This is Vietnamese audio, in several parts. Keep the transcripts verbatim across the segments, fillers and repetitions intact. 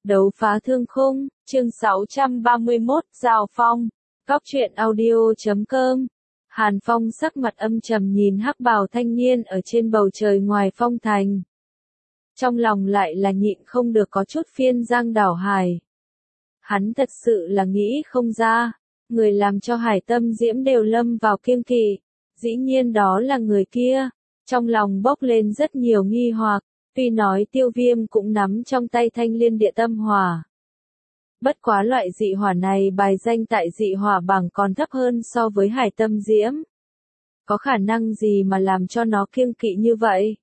Đấu phá thương khung, chương sáu trăm ba mươi mốt, Giao Phong, Cóc truyện audio chấm com. Hàn Phong sắc mặt âm trầm nhìn hắc bào thanh niên ở trên bầu trời ngoài phong thành. Trong lòng lại là nhịn không được có chút phiên giang đảo hải. Hắn thật sự là nghĩ không ra, người làm cho Hải Tâm Diễm đều lâm vào kiêng kỵ, dĩ nhiên đó là người kia. Trong lòng bốc lên rất nhiều nghi hoặc, tuy nói Tiêu Viêm cũng nắm trong tay Thanh Liên Địa Tâm Hỏa. Bất quá loại dị hỏa này bài danh tại dị hỏa bảng còn thấp hơn so với Hải Tâm Diễm. Có khả năng gì mà làm cho nó kiêng kỵ như vậy?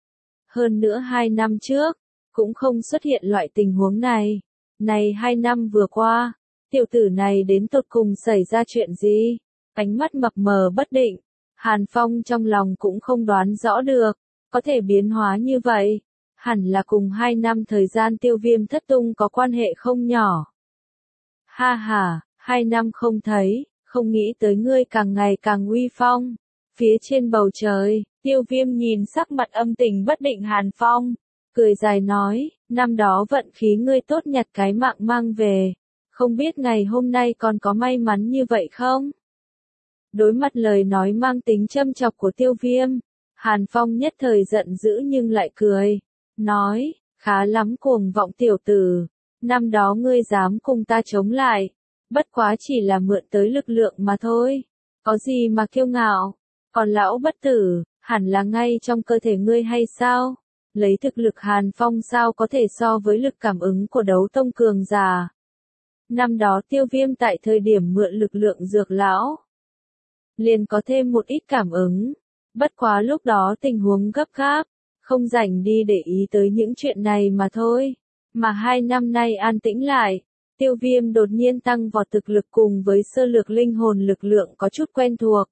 Hơn nữa hai năm trước, cũng không xuất hiện loại tình huống này. Này hai năm vừa qua, tiểu tử này đến tột cùng xảy ra chuyện gì? Ánh mắt mập mờ bất định, Hàn Phong trong lòng cũng không đoán rõ được, có thể biến hóa như vậy, hẳn là cùng hai năm thời gian Tiêu Viêm thất tung có quan hệ không nhỏ. Ha ha, hai năm không thấy, không nghĩ tới ngươi càng ngày càng uy phong. Phía trên bầu trời, Tiêu Viêm nhìn sắc mặt âm tình bất định Hàn Phong, cười dài nói, năm đó vận khí ngươi tốt nhặt cái mạng mang về, không biết ngày hôm nay còn có may mắn như vậy không? Đối mặt lời nói mang tính châm chọc của Tiêu Viêm, Hàn Phong nhất thời giận dữ nhưng lại cười, nói, khá lắm cuồng vọng tiểu tử, năm đó ngươi dám cùng ta chống lại, bất quá chỉ là mượn tới lực lượng mà thôi, có gì mà kiêu ngạo, còn lão bất tử, hẳn là ngay trong cơ thể ngươi hay sao? Lấy thực lực Hàn Phong sao có thể so với lực cảm ứng của đấu tông cường giả. Năm đó Tiêu Viêm tại thời điểm mượn lực lượng dược lão, liền có thêm một ít cảm ứng, bất quá lúc đó tình huống gấp gáp, không rảnh đi để ý tới những chuyện này mà thôi. Mà hai năm nay an tĩnh lại, Tiêu Viêm đột nhiên tăng vọt thực lực cùng với sơ lược linh hồn lực lượng có chút quen thuộc.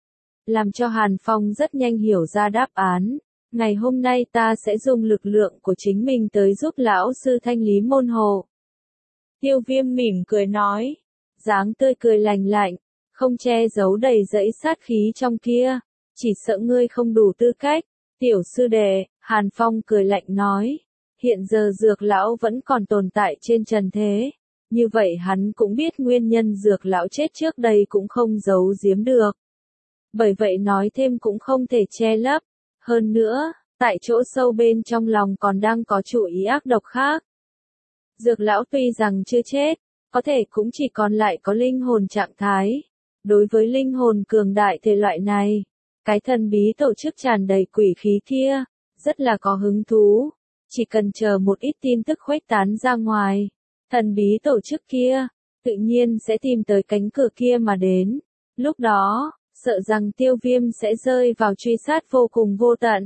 Làm cho Hàn Phong rất nhanh hiểu ra đáp án, ngày hôm nay ta sẽ dùng lực lượng của chính mình tới giúp lão sư thanh lý môn hộ. Tiêu Viêm mỉm cười nói, dáng tươi cười lành lạnh, không che giấu đầy dẫy sát khí trong kia, chỉ sợ ngươi không đủ tư cách. Tiểu sư đệ, Hàn Phong cười lạnh nói, hiện giờ dược lão vẫn còn tồn tại trên trần thế, như vậy hắn cũng biết nguyên nhân dược lão chết trước đây cũng không giấu giếm được. Bởi vậy nói thêm cũng không thể che lấp, hơn nữa, tại chỗ sâu bên trong lòng còn đang có chủ ý ác độc khác. Dược lão tuy rằng chưa chết, có thể cũng chỉ còn lại có linh hồn trạng thái. Đối với linh hồn cường đại thể loại này, cái thần bí tổ chức tràn đầy quỷ khí kia, rất là có hứng thú. Chỉ cần chờ một ít tin tức khuếch tán ra ngoài, thần bí tổ chức kia, tự nhiên sẽ tìm tới cánh cửa kia mà đến. Lúc đó, sợ rằng Tiêu Viêm sẽ rơi vào truy sát vô cùng vô tận.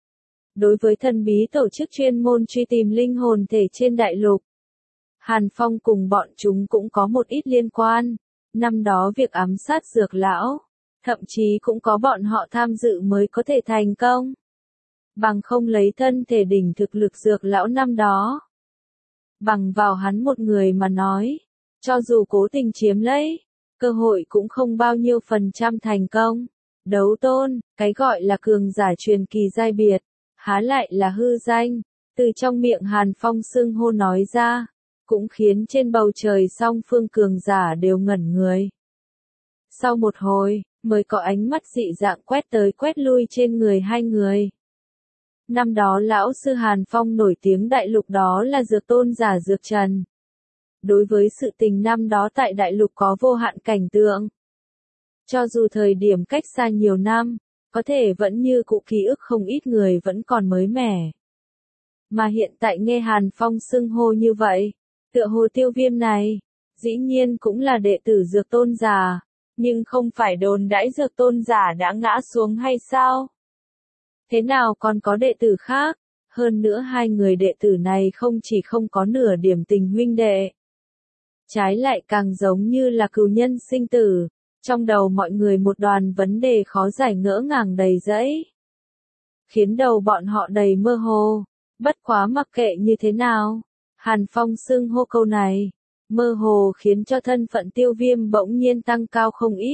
Đối với thần bí tổ chức chuyên môn truy tìm linh hồn thể trên đại lục, Hàn Phong cùng bọn chúng cũng có một ít liên quan. Năm đó việc ám sát dược lão, thậm chí cũng có bọn họ tham dự mới có thể thành công. Bằng không lấy thân thể đỉnh thực lực dược lão năm đó, bằng vào hắn một người mà nói, cho dù cố tình chiếm lấy, cơ hội cũng không bao nhiêu phần trăm thành công. Đấu tôn, cái gọi là cường giả truyền kỳ giai biệt, há lại là hư danh, từ trong miệng Hàn Phong xưng hô nói ra, cũng khiến trên bầu trời song phương cường giả đều ngẩn người. Sau một hồi, mới có ánh mắt dị dạng quét tới quét lui trên người hai người. Năm đó lão sư Hàn Phong nổi tiếng đại lục đó là dược tôn giả Dược Trần. Đối với sự tình năm đó tại đại lục có vô hạn cảnh tượng. Cho dù thời điểm cách xa nhiều năm, có thể vẫn như cũ ký ức không ít người vẫn còn mới mẻ. Mà hiện tại nghe Hàn Phong xưng hô như vậy, tựa hồ Tiêu Viêm này, dĩ nhiên cũng là đệ tử dược tôn giả, nhưng không phải đồn đãi dược tôn giả đã ngã xuống hay sao? Thế nào còn có đệ tử khác? Hơn nữa hai người đệ tử này không chỉ không có nửa điểm tình huynh đệ, trái lại càng giống như là cừu nhân sinh tử. Trong đầu mọi người một đoàn vấn đề khó giải ngỡ ngàng đầy dẫy, khiến đầu bọn họ đầy mơ hồ. Bất quá mặc kệ như thế nào, Hàn Phong xưng hô câu này, mơ hồ khiến cho thân phận Tiêu Viêm bỗng nhiên tăng cao không ít.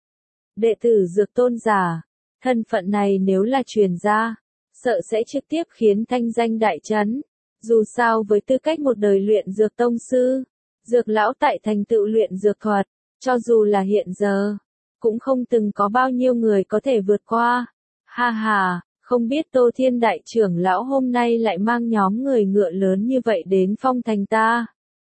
Đệ tử dược tôn giả, thân phận này nếu là truyền ra, sợ sẽ trực tiếp khiến thanh danh đại chấn. Dù sao với tư cách một đời luyện dược tông sư, dược lão tại thành tựu luyện dược thuật, cho dù là hiện giờ, cũng không từng có bao nhiêu người có thể vượt qua. Ha ha, không biết Tô Thiên đại trưởng lão hôm nay lại mang nhóm người ngựa lớn như vậy đến Phong thành ta.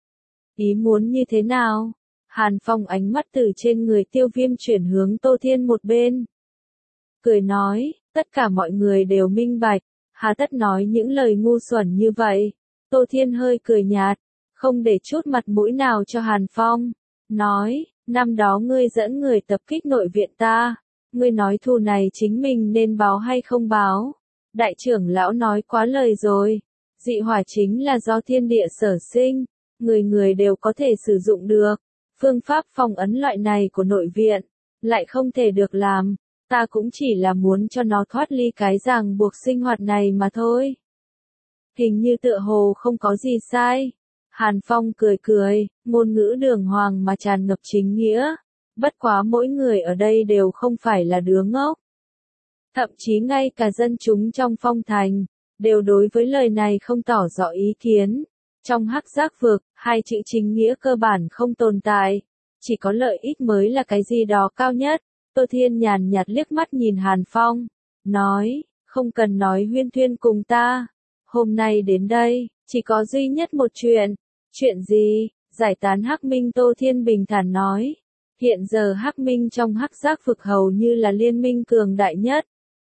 Ý muốn như thế nào? Hàn Phong ánh mắt từ trên người Tiêu Viêm chuyển hướng Tô Thiên một bên. Cười nói, tất cả mọi người đều minh bạch, hà tất nói những lời ngu xuẩn như vậy. Tô Thiên hơi cười nhạt, không để chút mặt mũi nào cho Hàn Phong. Nói, năm đó ngươi dẫn người tập kích nội viện ta. Ngươi nói thù này chính mình nên báo hay không báo? Đại trưởng lão nói quá lời rồi. Dị hỏa chính là do thiên địa sở sinh. Người người đều có thể sử dụng được. Phương pháp phong ấn loại này của nội viện, lại không thể được làm. Ta cũng chỉ là muốn cho nó thoát ly cái ràng buộc sinh hoạt này mà thôi. Hình như tựa hồ không có gì sai. Hàn Phong cười cười, ngôn ngữ đường hoàng mà tràn ngập chính nghĩa. Bất quá mỗi người ở đây đều không phải là đứa ngốc. Thậm chí ngay cả dân chúng trong Phong thành, đều đối với lời này không tỏ rõ ý kiến. Trong hắc giác vực, hai chữ chính nghĩa cơ bản không tồn tại. Chỉ có lợi ích mới là cái gì đó cao nhất. Tô Thiên nhàn nhạt liếc mắt nhìn Hàn Phong, nói, không cần nói huyên thuyên cùng ta. Hôm nay đến đây, chỉ có duy nhất một chuyện. Chuyện gì? Giải tán Hắc Minh. Tô Thiên bình thản nói. Hiện giờ Hắc Minh trong hắc giác vực hầu như là liên minh cường đại nhất.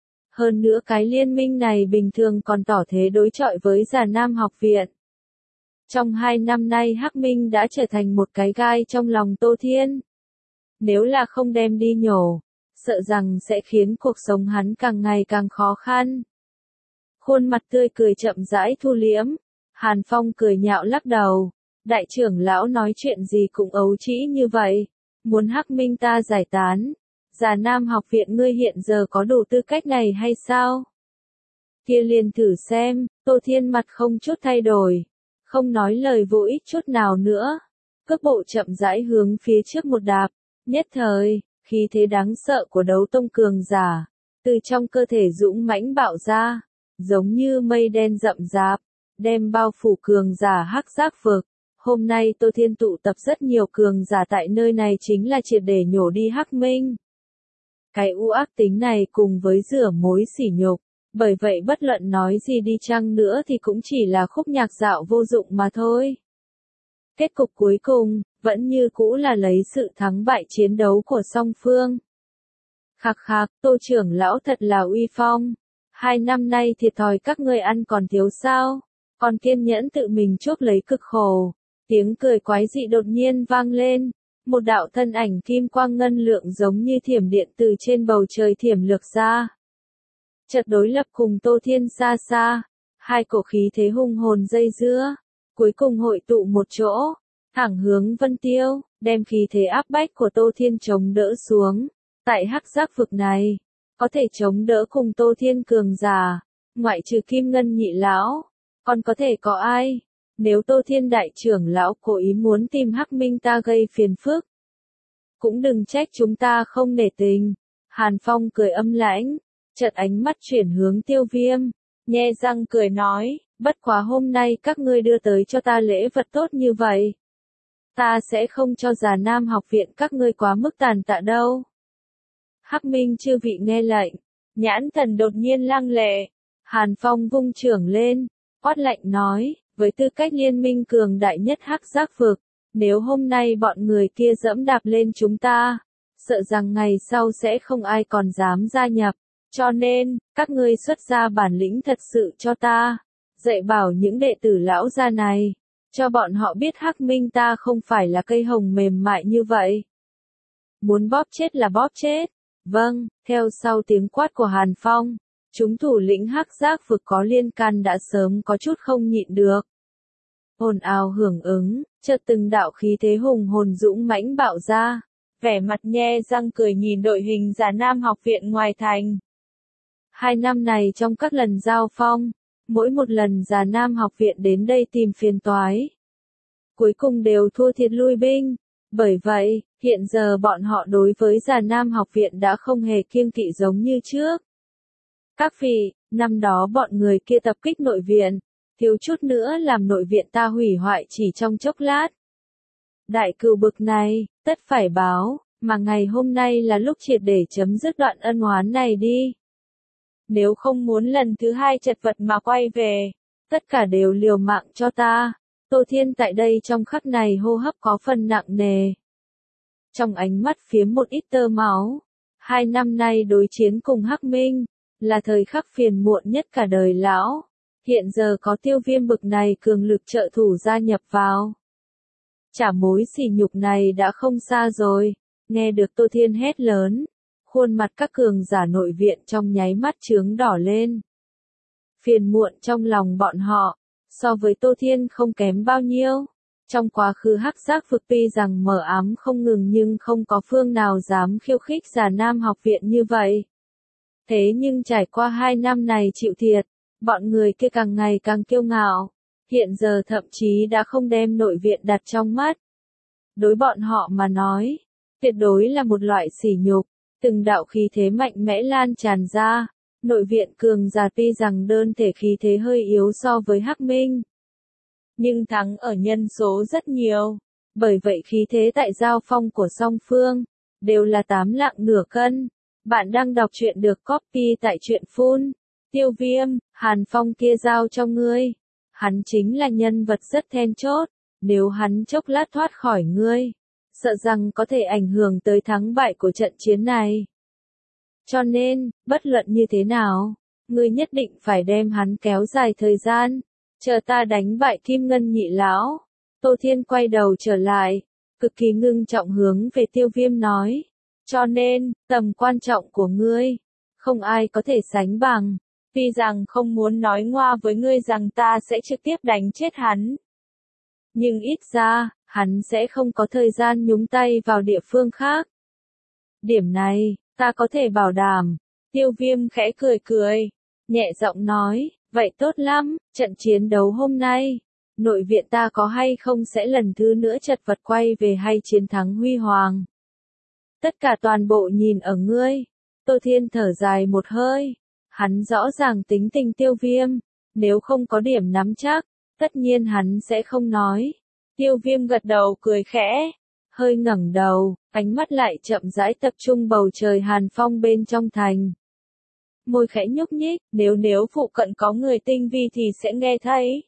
Hơn nữa cái liên minh này bình thường còn tỏ thế đối chọi với Già Nam học viện. Trong hai năm nay Hắc Minh đã trở thành một cái gai trong lòng Tô Thiên. Nếu là không đem đi nhổ, sợ rằng sẽ khiến cuộc sống hắn càng ngày càng khó khăn. Khuôn mặt tươi cười chậm rãi thu liễm, Hàn Phong cười nhạo lắc đầu. Đại trưởng lão nói chuyện gì cũng ấu trĩ như vậy, muốn Hắc Minh ta giải tán. Già Nam học viện ngươi hiện giờ có đủ tư cách này hay sao? Kia liền thử xem. Tô Thiên mặt không chút thay đổi, không nói lời vô ích chút nào nữa. Cước bộ chậm rãi hướng phía trước một đạp, nhất thời, khí thế đáng sợ của đấu tông cường giả, từ trong cơ thể dũng mãnh bạo ra, giống như mây đen rậm rạp, đem bao phủ cường giả hắc giác vực. Hôm nay Tô Thiên tụ tập rất nhiều cường giả tại nơi này chính là triệt để nhổ đi Hắc Minh. Cái u ác tính này cùng với rửa mối sỉ nhục, bởi vậy bất luận nói gì đi chăng nữa thì cũng chỉ là khúc nhạc dạo vô dụng mà thôi. Kết cục cuối cùng, vẫn như cũ là lấy sự thắng bại chiến đấu của song phương. Khạc khạc, Tô trưởng lão thật là uy phong. Hai năm nay thiệt thòi các ngươi ăn còn thiếu sao, còn kiên nhẫn tự mình chuốc lấy cực khổ. Tiếng cười quái dị đột nhiên vang lên, một đạo thân ảnh kim quang ngân lượng giống như thiểm điện từ trên bầu trời thiểm lược ra. Chợt đối lập cùng Tô Thiên xa xa, hai cổ khí thế hung hồn dây dưa, cuối cùng hội tụ một chỗ, thẳng hướng Vân Tiêu, đem khí thế áp bách của Tô Thiên chống đỡ xuống. Tại hắc giác vực này, có thể chống đỡ cùng Tô Thiên cường giả, ngoại trừ Kim Ngân nhị lão, còn có thể có ai? Nếu Tô Thiên đại trưởng lão cố ý muốn tìm Hắc Minh ta gây phiền phức, cũng đừng trách chúng ta không nể tình. Hàn Phong cười âm lãnh, chợt ánh mắt chuyển hướng Tiêu Viêm, nhe răng cười nói, bất quá hôm nay các ngươi đưa tới cho ta lễ vật tốt như vậy, ta sẽ không cho Già Nam học viện các ngươi quá mức tàn tạ đâu. Hắc Minh chư vị nghe lệnh, nhãn thần đột nhiên lăng lệ, Hàn Phong vung trưởng lên, quát lạnh nói, với tư cách liên minh cường đại nhất hắc giác vực, nếu hôm nay bọn người kia dẫm đạp lên chúng ta, sợ rằng ngày sau sẽ không ai còn dám gia nhập, cho nên, các ngươi xuất ra bản lĩnh thật sự cho ta, dạy bảo những đệ tử lão gia này, cho bọn họ biết Hắc Minh ta không phải là cây hồng mềm mại như vậy. Muốn bóp chết là bóp chết. Vâng, theo sau tiếng quát của Hàn Phong, chúng thủ lĩnh hắc giác vực có liên can đã sớm có chút không nhịn được. Ồn ào hưởng ứng, chợt từng đạo khí thế hùng hồn dũng mãnh bạo ra, vẻ mặt nhe răng cười nhìn đội hình Già Nam học viện ngoài thành. Hai năm này trong các lần giao phong, mỗi một lần Già Nam học viện đến đây tìm phiền toái, cuối cùng đều thua thiệt lui binh. Bởi vậy, hiện giờ bọn họ đối với Già Nam học viện đã không hề kiêng kỵ giống như trước. Các vị, năm đó bọn người kia tập kích nội viện, thiếu chút nữa làm nội viện ta hủy hoại chỉ trong chốc lát. Đại cừu bực này, tất phải báo, mà ngày hôm nay là lúc triệt để chấm dứt đoạn ân oán này đi. Nếu không muốn lần thứ hai chật vật mà quay về, tất cả đều liều mạng cho ta. Tô Thiên tại đây trong khắc này hô hấp có phần nặng nề. Trong ánh mắt phiếm một ít tơ máu. Hai năm nay đối chiến cùng Hắc Minh, là thời khắc phiền muộn nhất cả đời lão. Hiện giờ có Tiêu Viêm bực này cường lực trợ thủ gia nhập vào. Trả mối sỉ nhục này đã không xa rồi. Nghe được Tô Thiên hét lớn, khuôn mặt các cường giả nội viện trong nháy mắt chướng đỏ lên. Phiền muộn trong lòng bọn họ, so với Tô Thiên không kém bao nhiêu. Trong quá khứ hắc giác vực tuy rằng mở ám không ngừng nhưng không có phương nào dám khiêu khích Già Nam học viện như vậy. Thế nhưng trải qua hai năm này chịu thiệt, bọn người kia càng ngày càng kiêu ngạo, hiện giờ thậm chí đã không đem nội viện đặt trong mắt. Đối bọn họ mà nói, tuyệt đối là một loại sỉ nhục, từng đạo khí thế mạnh mẽ lan tràn ra, nội viện cường giả tuy rằng đơn thể khí thế hơi yếu so với Hắc Minh, nhưng thắng ở nhân số rất nhiều, bởi vậy khí thế tại giao phong của song phương, đều là tám lạng nửa cân. Bạn đang đọc truyện được copy tại truyện phun. Tiêu Viêm, Hàn Phong kia giao cho ngươi. Hắn chính là nhân vật rất then chốt, nếu hắn chốc lát thoát khỏi ngươi, sợ rằng có thể ảnh hưởng tới thắng bại của trận chiến này. Cho nên, bất luận như thế nào, ngươi nhất định phải đem hắn kéo dài thời gian, chờ ta đánh bại Kim Ngân nhị lão. Tô Thiên quay đầu trở lại, cực kỳ ngưng trọng hướng về Tiêu Viêm nói. Cho nên, tầm quan trọng của ngươi, không ai có thể sánh bằng. Tuy rằng không muốn nói ngoa với ngươi rằng ta sẽ trực tiếp đánh chết hắn. Nhưng ít ra, hắn sẽ không có thời gian nhúng tay vào địa phương khác. Điểm này, ta có thể bảo đảm. Tiêu Viêm khẽ cười cười, nhẹ giọng nói, vậy tốt lắm, trận chiến đấu hôm nay, nội viện ta có hay không sẽ lần thứ nữa chật vật quay về hay chiến thắng huy hoàng. Tất cả toàn bộ nhìn ở ngươi. Tô Thiên thở dài một hơi. Hắn rõ ràng tính tình Tiêu Viêm. Nếu không có điểm nắm chắc, tất nhiên hắn sẽ không nói. Tiêu Viêm gật đầu cười khẽ. Hơi ngẩng đầu, ánh mắt lại chậm rãi tập trung bầu trời Hàn Phong bên trong thành. Môi khẽ nhúc nhích, nếu nếu phụ cận có người tinh vi thì sẽ nghe thấy.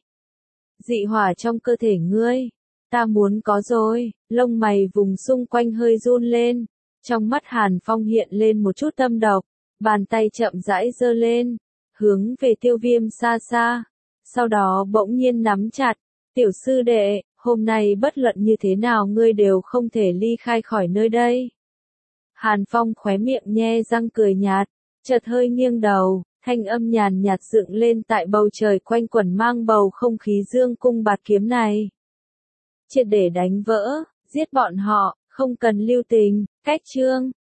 Dị hỏa trong cơ thể ngươi. Ta muốn có rồi, lông mày vùng xung quanh hơi run lên. Trong mắt Hàn Phong hiện lên một chút tâm độc, bàn tay chậm rãi giơ lên, hướng về Tiêu Viêm xa xa. Sau đó bỗng nhiên nắm chặt, tiểu sư đệ, hôm nay bất luận như thế nào ngươi đều không thể ly khai khỏi nơi đây. Hàn Phong khóe miệng nhe răng cười nhạt, chợt hơi nghiêng đầu, thanh âm nhàn nhạt dựng lên tại bầu trời quanh quẩn mang bầu không khí dương cung bạt kiếm này. Triệt để đánh vỡ, giết bọn họ, không cần lưu tình, cách chương.